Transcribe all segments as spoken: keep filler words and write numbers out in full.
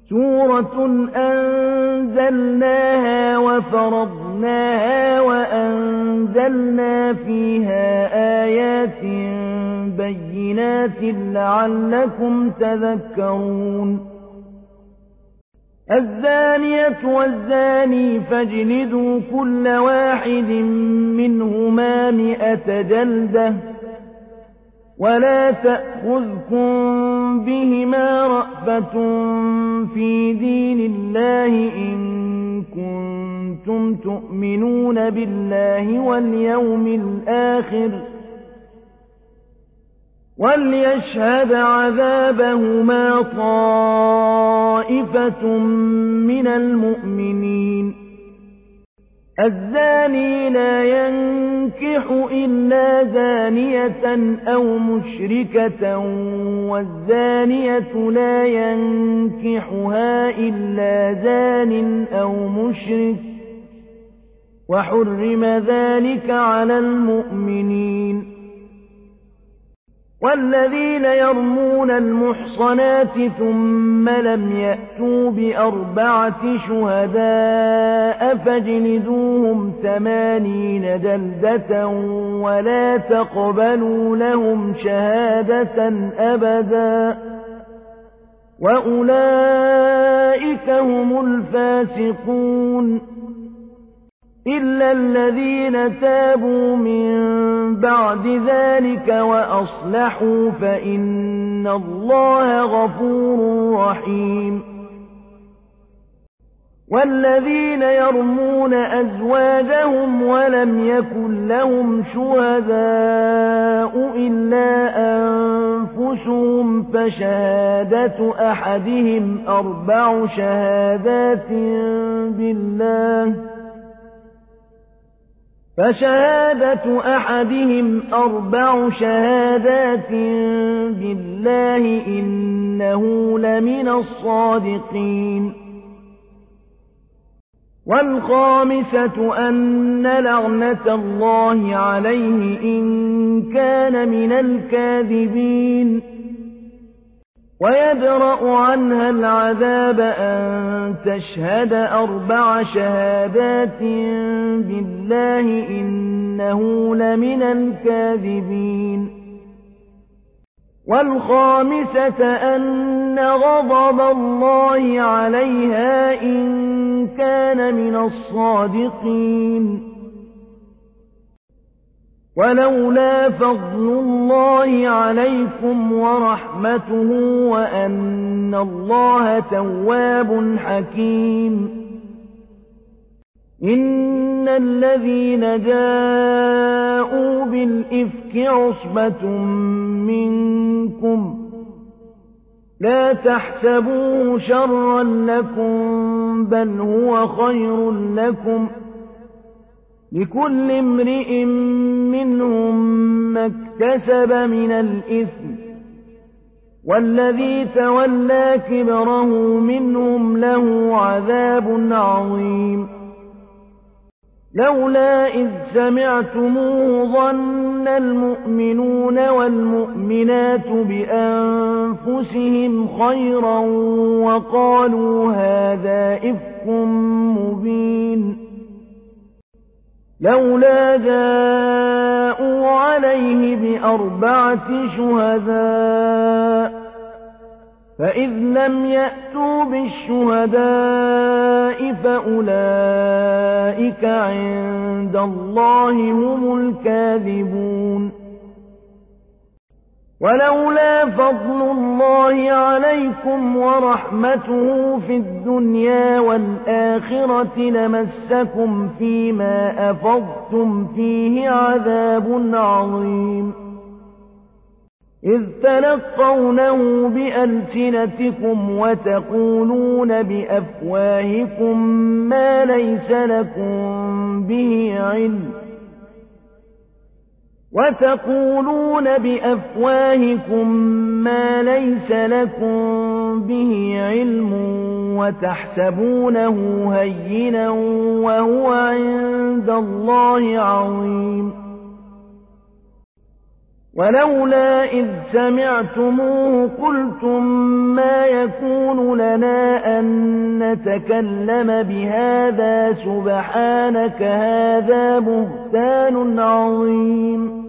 سورة أنزلناها وفرضناها وأنزلنا فيها آيات بينات لعلكم تذكرون الزانية والزاني فاجلدوا كل واحد منهما مئة جلدة ولا تأخذكم بهما رأفة في دين الله إن كنتم تؤمنون بالله واليوم الآخر وليشهد عذابهما طائفة من المؤمنين الزاني لا ينكح إلا زانية أو مشركة والزانية لا ينكحها إلا زان أو مشرك وحرم ذلك على المؤمنين والذين يرمون المحصنات ثم لم يأتوا بأربعة شهداء فاجلدوهم ثمانين جلدة ولا تقبلوا لهم شهادة أبدا وأولئك هم الفاسقون إلا الذين تابوا من بعد ذلك وأصلحوا فإن الله غفور رحيم والذين يرمون أزواجهم ولم يكن لهم شهداء إلا أنفسهم فشهادة أحدهم أربع شهادات بالله فشهادة أحدهم أربع شهادات بالله إنه لمن الصادقين والخامسة أن لعنة الله عليه إن كان من الكاذبين ويدرأ عنها العذاب أن تشهد أربع شهادات بالله إنه لمن الكاذبين والخامسة أن غضب الله عليها إن كان من الصادقين ولولا فضل الله عليكم ورحمته وأن الله تواب حكيم إن الذين جاءوا بالإفك عصبة منكم لا تحسبوه شرا لكم بل هو خير لكم لكل امرئ منهم ما اكتسب من الإثم والذي تولى كبره منهم له عذاب عظيم لولا إذ سمعتموه ظن المؤمنون والمؤمنات بأنفسهم خيرا وقالوا هذا إفك مبين لولا جاءوا عليه بأربعة شهداء فإذ لم يأتوا بالشهداء فأولئك عند الله هم الكاذبون ولولا فضل الله عليكم ورحمته في الدنيا والآخرة لمسكم فيما أفضتم فيه عذاب عظيم إذ تلقونه بألسنتكم وتقولون بأفواهكم ما ليس لكم به علم وتقولون بأفواهكم ما ليس لكم به علم وتحسبونه هينا وهو عند الله عظيم ولولا إذ سمعتموه قلتم ما يكون لنا أن نتكلم بهذا سبحانك هذا بهتان عظيم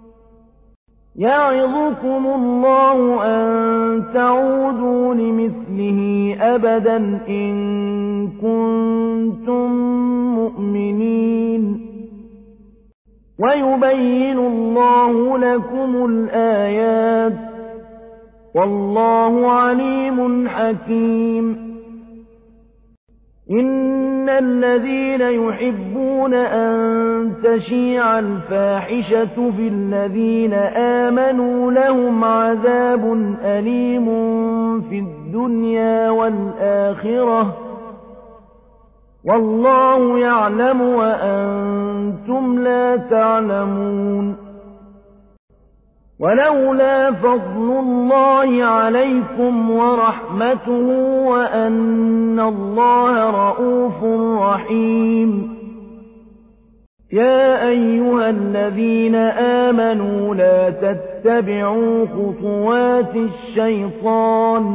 يعظكم الله أن تعودوا لمثله أبدا إن كنتم مؤمنين ويبين الله لكم الآيات والله عليم حكيم إن الذين يحبون أن تشيع الفاحشة في الذين آمنوا لهم عذاب أليم في الدنيا والآخرة والله يعلم وأنتم لا تعلمون ولولا فضل الله عليكم ورحمته وأن الله رءوف رحيم يا أيها الذين آمنوا لا تتبعوا خطوات الشيطان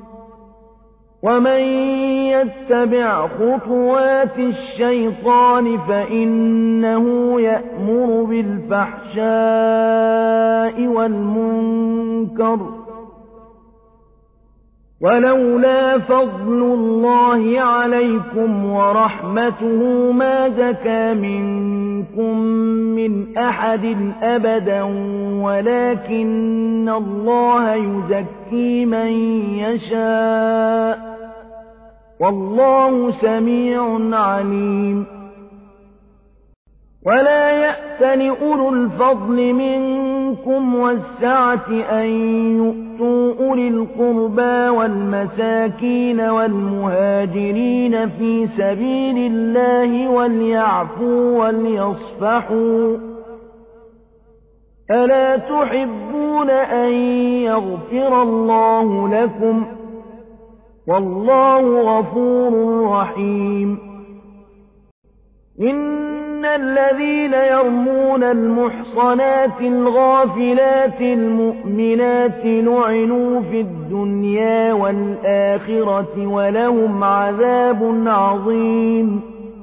ومن يتبع خطوات الشيطان فإنه يأمر بالفحشاء والمنكر ولولا فضل الله عليكم ورحمته ما زكى منكم من أحد أبدا ولكن الله يزكي من يشاء والله سميع عليم ولا يأتل أولو الفضل منكم والسعة أن يؤتوا أولي القربى والمساكين والمهاجرين في سبيل الله وليعفوا وليصفحوا ألا تحبون أن يغفر الله لكم والله غفور رحيم إن الذين يرمون المحصنات الغافلات المؤمنات لعنوا في الدنيا والآخرة ولهم عذاب عظيم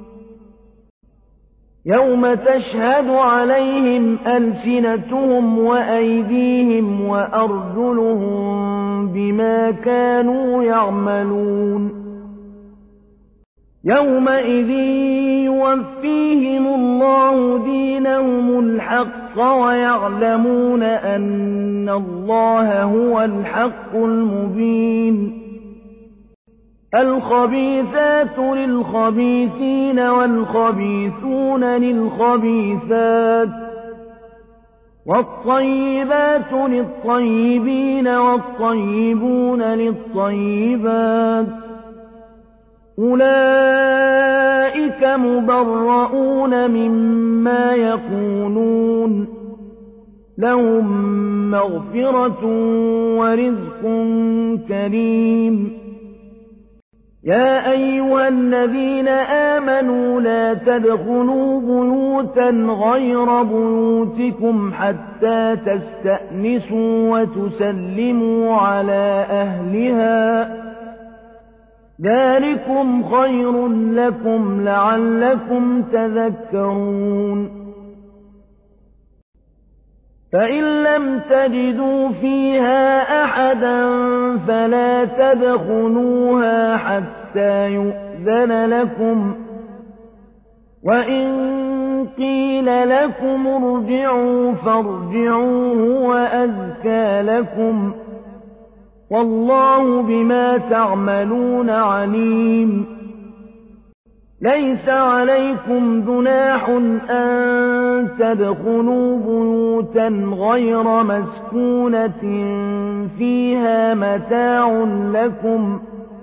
يوم تشهد عليهم ألسنتهم وأيديهم وأرجلهم بما كانوا يعملون يومئذ يوفيهم الله دينهم الحق ويعلمون أن الله هو الحق المبين الخبيثات للخبيثين والخبيثون للخبيثات والطيبات للطيبين والطيبون للطيبات أولئك مبرؤون مما يقولون لهم مغفرة ورزق كريم يا أيها الذين آمنوا لا تدخلوا بيوتا غير بيوتكم حتى تستأنسوا وتسلموا على أهلها ذلكم خير لكم لعلكم تذكرون فإن لم تجدوا فيها أحدا فلا تدخلوها حتى يؤذن لكم وإن قيل لكم ارجعوا فارجعوا هو أزكى لكم والله بما تعملون عليم ليس عليكم جناح أن تدخلوا بيوتا غير مسكونة فيها متاع لكم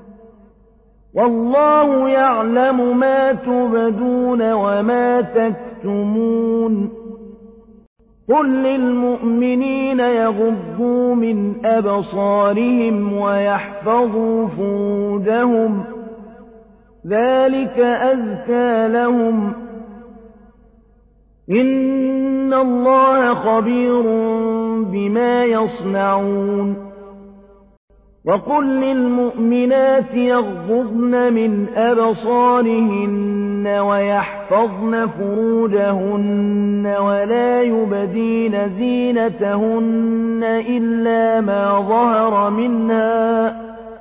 والله يعلم ما تبدون وما تكتمون قل للمؤمنين يغضوا من أبصارهم ويحفظوا فروجهم ذلك أزكى لهم إن الله خبير بما يصنعون وقل للمؤمنات يغضضن من أبصارهن ويحفظن فروجهن ولا يبدين زينتهن إلا ما ظهر منها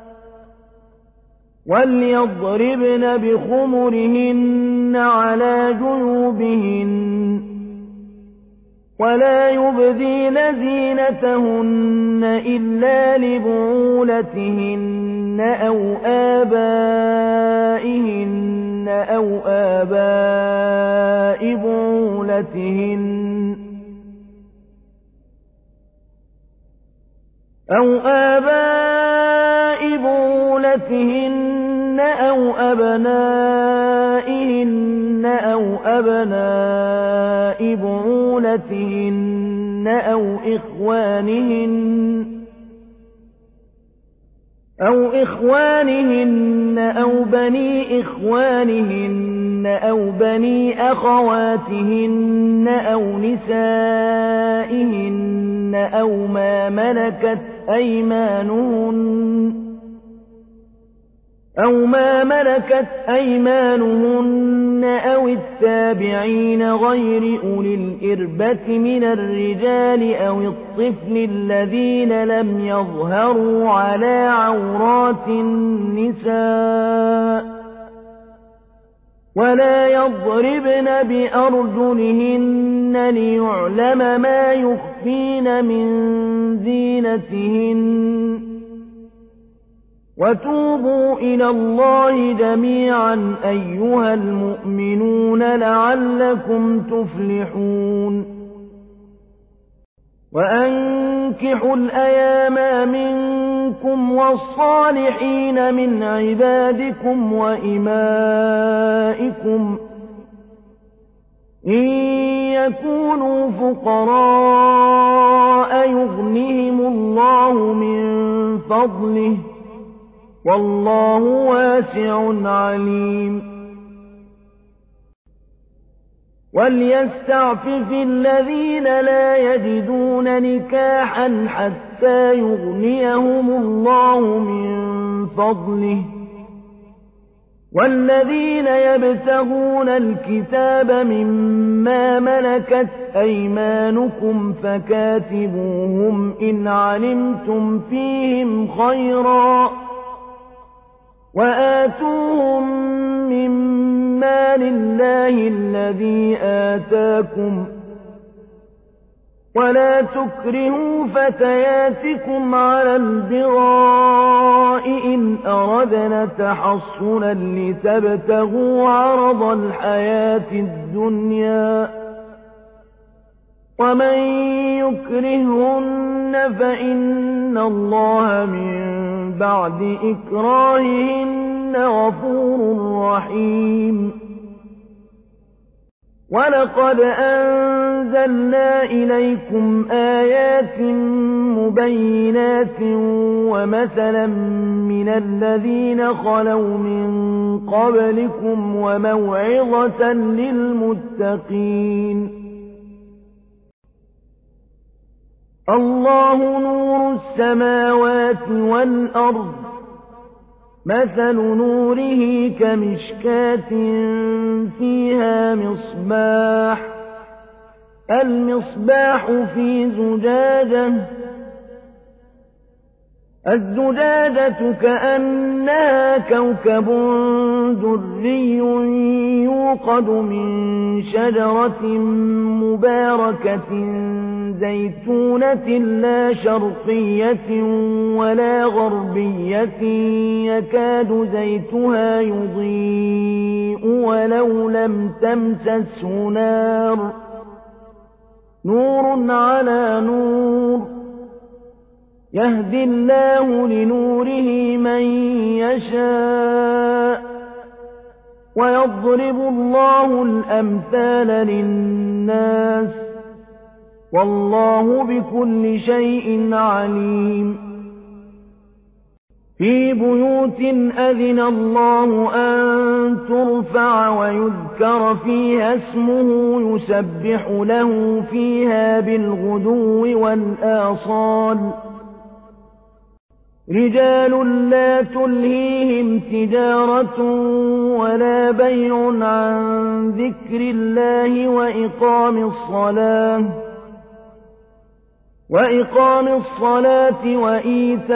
وليضربن بخمرهن على جيوبهن ولا يبدين زينتهن إلا لبعولتهن أو آبائهن أو آباء بعولتهن أو آباء بعولتهن أو أبنائهن أو أبناء بعولتهن أو إخوانهن أو إخوانهن أو بني إخوانهن أو بني أخواتهن أو نسائهن أو ما ملكت أيمانهن أو ما ملكت أيمانهن أو التابعين غير أولي الإربة من الرجال أو الطفل الذين لم يظهروا على عورات النساء ولا يضربن بأرجلهن ليعلم ما يخفين من زينتهن وتوبوا إلى الله جميعا أيها المؤمنون لعلكم تفلحون وأنكحوا الأيام منكم والصالحين من عبادكم وإمائكم إن يكونوا فقراء يغنهم الله من فضله والله واسع عليم وليستعفف الذين لا يجدون نكاحا حتى يغنيهم الله من فضله والذين يبتغون الكتاب مما ملكت أيمانكم فكاتبوهم إن علمتم فيهم خيرا وآتوهم مما لله الذي آتاكم ولا تكرهوا فتياتكم على البغاء إن أردنا تحصنا لتبتغوا عرض الحياة الدنيا ومن يكرهن فإن الله من بعد إكراههن غفور رحيم ولقد أنزلنا إليكم آيات مبينات ومثلا من الذين خلوا من قبلكم وموعظة للمتقين الله نور السماوات والأرض مثل نوره كمشكاة فيها مصباح المصباح في زجاجة الزجاجة كأنها كوكب دري يوقد من شجرة مباركة زيتونة لا شرقية ولا غربية يكاد زيتها يضيء ولو لم تمسسه نار نور على نور يهدي الله لنوره من يشاء ويضرب الله الأمثال للناس والله بكل شيء عليم في بيوت أذن الله أن ترفع ويذكر فيها اسمه يسبح له فيها بالغدو والآصال رجال لا تلهيهم تجارة ولا بيع عن ذكر الله وإقام الصلاة وإقام الصلاة وإيتاء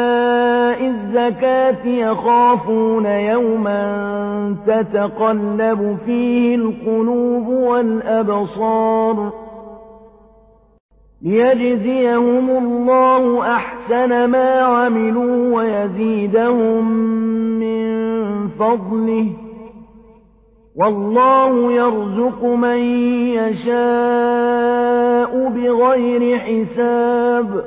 الزكاة يخافون يوما تتقلب فيه القلوب والأبصار ليجزيهم الله أحسن ما عملوا ويزيدهم من فضله والله يرزق من يشاء بغير حساب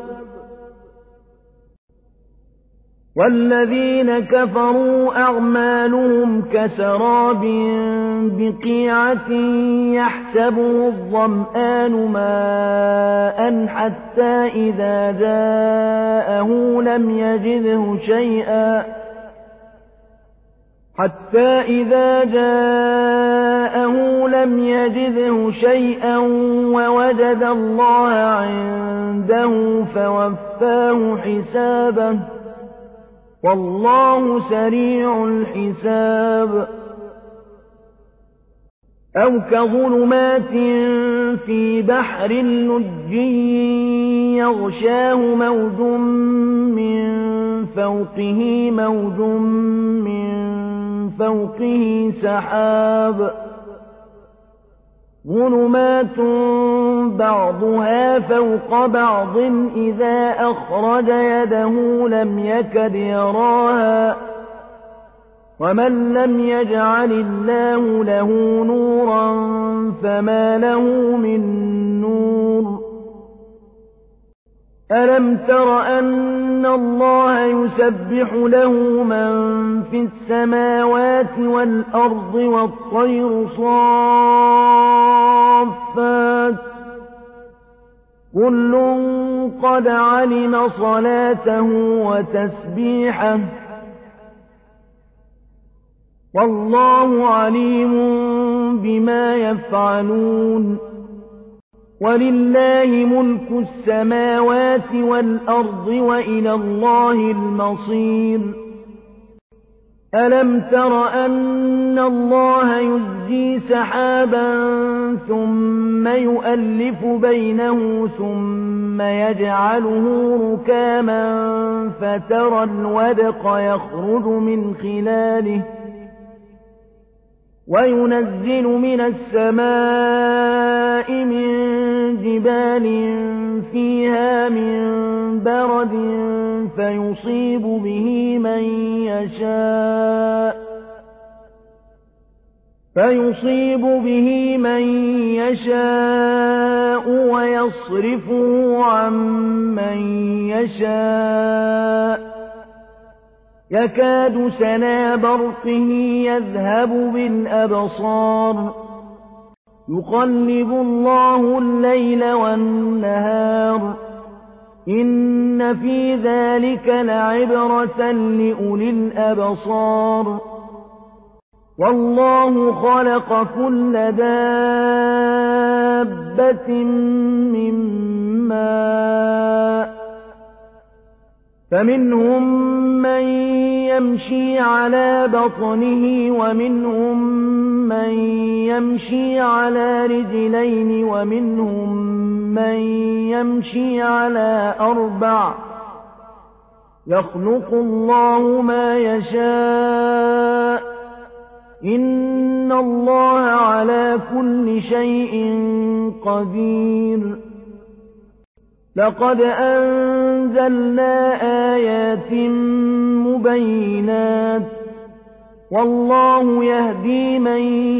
والذين كفروا أعمالهم كسراب بقيعة يحسبه الظمآن ماء حتى إذا جاءه لم يجده شيئا حتى إذا جاءه لم يجده شيئا ووجد الله عنده فوفاه حسابه والله سريع الحساب أو كظلمات في بحر لجي يغشاه موج من فوقه موج من فوقه سحاب ظلمات بعضها فوق بعض إذا أخرج يده لم يكد يراها ومن لم يجعل الله له نورا فما له من نور ألم تر أن الله يسبح له من في السماوات والأرض والطير صافات كل قد علم صلاته وتسبيحه والله عليم بما يفعلون ولله ملك السماوات والأرض وإلى الله المصير ألم تر أن الله يزجي سحابا ثم يؤلف بينه ثم يجعله ركاما فترى الودق يخرج من خلاله وينزل من السماء من جبال فيها من برد فيصيب به من يشاء فيصيب به من يشاء ويصرفه عن من يشاء يكاد سنا برقه يذهب بالأبصار يقلب الله الليل والنهار إن في ذلك لعبرة لأولي الأبصار والله خلق كل دابة من ماء فمنهم من يمشي على بطنه ومنهم من يمشي على رجلين ومنهم من يمشي على أربع يخلق الله ما يشاء إن الله على كل شيء قدير لقد أنزلنا آيات مبينات والله يهدي من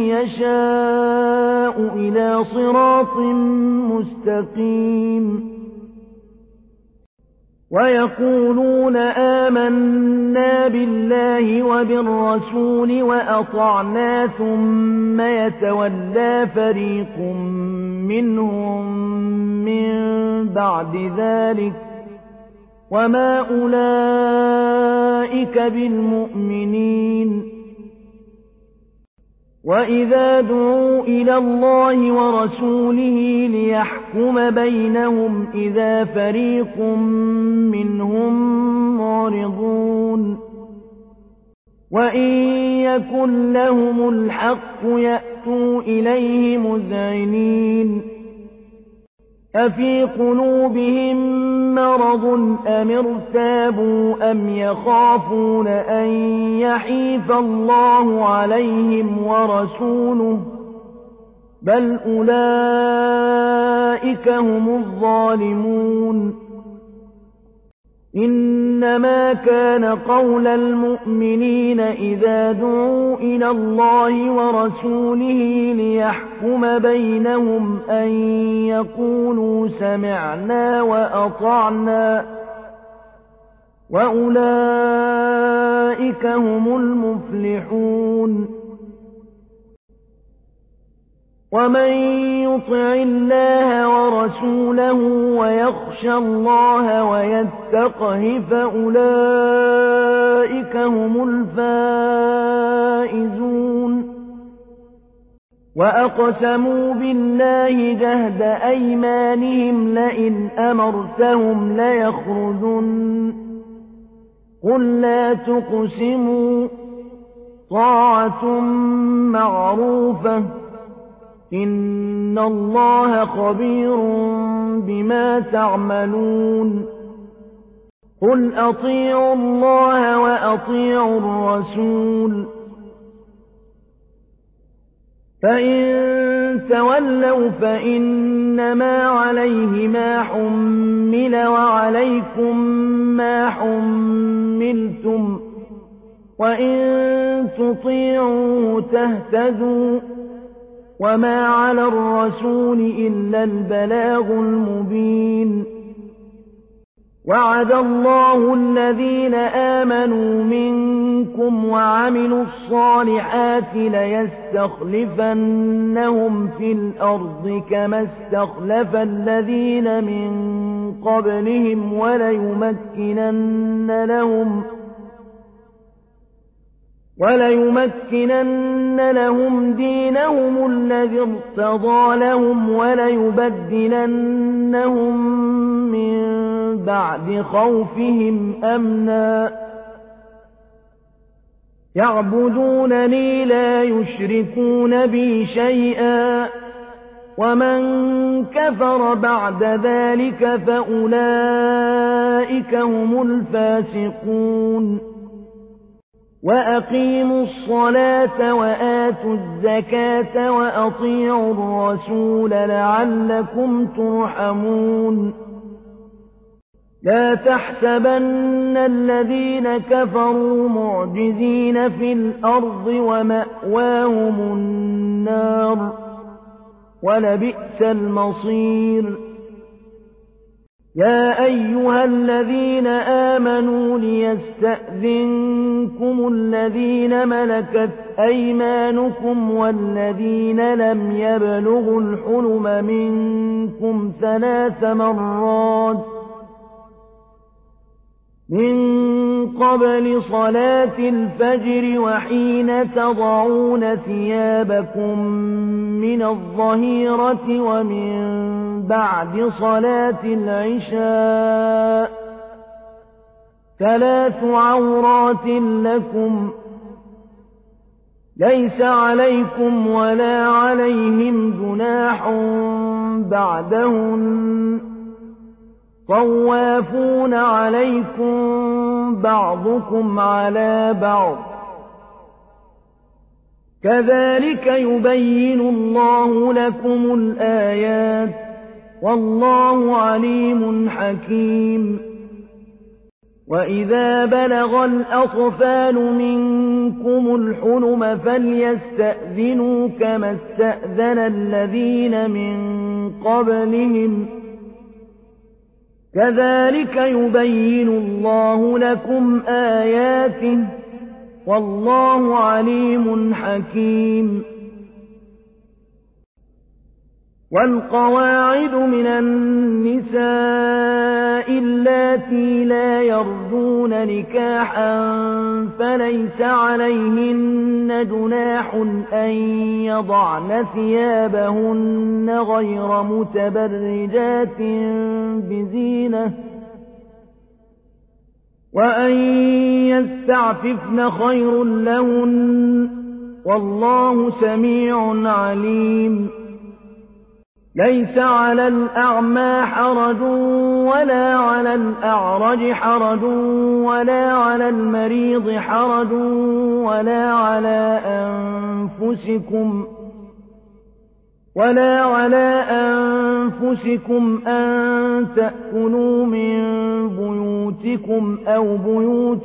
يشاء إلى صراط مستقيم ويقولون آمنا بالله وبالرسول وأطعنا ثم يتولى فريق منهم من بعد ذلك وما أولئك بالمؤمنين. وإذا دعوا إلى الله ورسوله ليحكم بينهم إذا فريق منهم معرضون. وإن يكن لهم الحق يأتوا إليه مذعنين. أفي قلوبهم مرض أم ارتابوا أم يخافون أن يحيف الله عليهم ورسوله بل أولئك هم الظالمون. إنما كان قول المؤمنين إذا دعوا إلى الله ورسوله ليحكم بينهم أن يقولوا سمعنا وأطعنا وأولئك هم المفلحون. ومن يطع الله ورسوله ويخشى الله ويتقه فأولئك هم الفائزون. وأقسموا بالله جهد أيمانهم لئن أمرتهم ليخرجن قل لا تقسموا طاعة معروفة إن الله خبير بما تعملون. قل أطيعوا الله وأطيعوا الرسول فإن تولوا فإنما عليه ما حمل وعليكم ما حملتم وإن تطيعوا تهتدوا وما على الرسول إلا البلاغ المبين. وعد الله الذين آمنوا منكم وعملوا الصالحات ليستخلفنهم في الأرض كما استخلف الذين من قبلهم وليمكنن لهم وليمكنن لهم دينهم الذي ارتضى لهم وليبدلنهم من بعد خوفهم أمنا يعبدونني لا يشركون بي شيئا ومن كفر بعد ذلك فأولئك هم الفاسقون. وأقيموا الصلاة وآتوا الزكاة وأطيعوا الرسول لعلكم ترحمون. لا تحسبن الذين كفروا معجزين في الأرض ومأواهم النار ولبئس المصير. يا أيها الذين آمنوا ليستأذنكم الذين ملكت أيمانكم والذين لم يبلغوا الحلم منكم ثلاث مرات من قبل صلاة الفجر وحين تضعون ثيابكم من الظهيرة ومن بعد صلاة العشاء ثلاث عورات لكم ليس عليكم ولا عليهم جناح بعدهن طوافون عليكم بعضكم على بعض كذلك يبين الله لكم الآيات والله عليم حكيم. وإذا بلغ الأطفال منكم الحلم فليستأذنوا كما استأذن الذين من قبلهم كذلك يبين الله لكم آياته والله عليم حكيم. والقواعد من النساء اللاتي لا يرجون نكاحا فليس عليهن جناح أن يضعن ثيابهن غير متبرجات بزينة وأن يستعففن خير لهن والله سميع عليم. ليس على الأعمى حرج ولا على الأعرج حرج ولا على المريض حرج ولا على أنفسكم ولا على أنفسكم أن تأكلوا من بيوتكم أو بيوت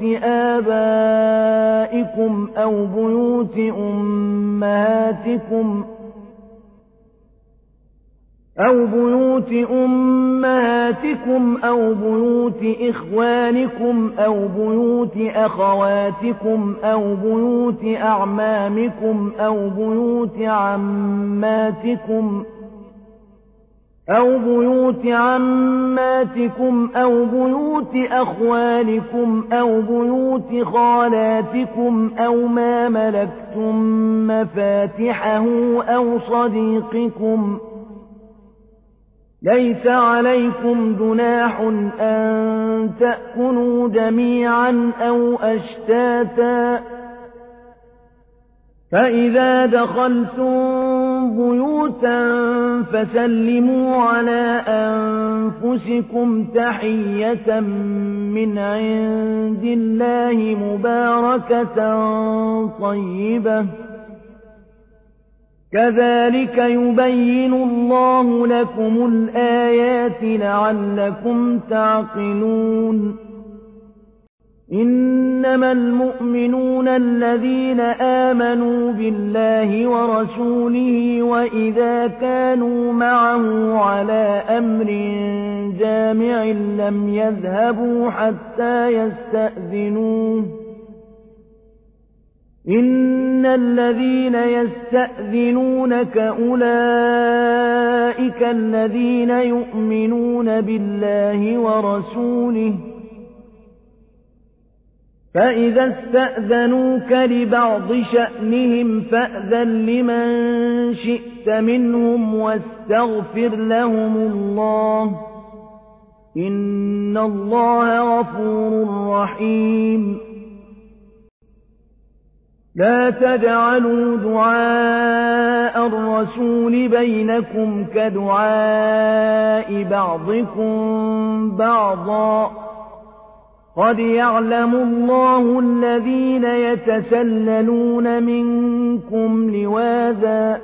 آبائكم أو بيوت أمهاتكم أو بيوت أمهاتكم أو بيوت إخوانكم أو بيوت أخواتكم أو بيوت أعمامكم أو بيوت عماتكم أو بيوت عماتكم أو بيوت أخوالكم أو بيوت خالاتكم أو ما ملكتم مفاتحه أو صديقكم. ليس عليكم جناح أن تأكلوا جميعا أو أشتاتا فإذا دخلتم بيوتا فسلموا على أنفسكم تحية من عند الله مباركة طيبة كذلك يبين الله لكم الآيات لعلكم تعقلون. إنما المؤمنون الذين آمنوا بالله ورسوله وإذا كانوا معه على أمر جامع لم يذهبوا حتى يستأذنوه. إن الذين يستأذنونك أولئك الذين يؤمنون بالله ورسوله فإذا استأذنوك لبعض شأنهم فأذن لمن شئت منهم واستغفر لهم الله إن الله غفور رحيم. لا تجعلوا دعاء الرسول بينكم كدعاء بعضكم بعضا قد يعلم الله الذين يتسللون منكم لواذا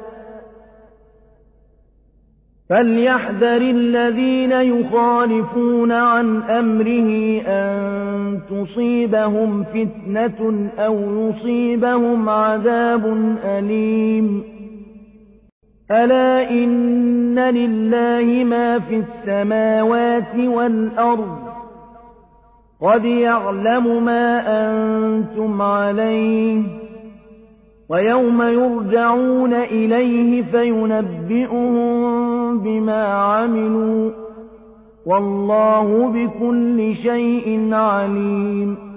فليحذر الذين يخالفون عن أمره أن تصيبهم فتنة أو يصيبهم عذاب أليم. ألا إن لله ما في السماوات والأرض قد يعلم ما أنتم عليه ويوم يرجعون إليه فينبئهم بما عملوا والله بكل شيء عليم.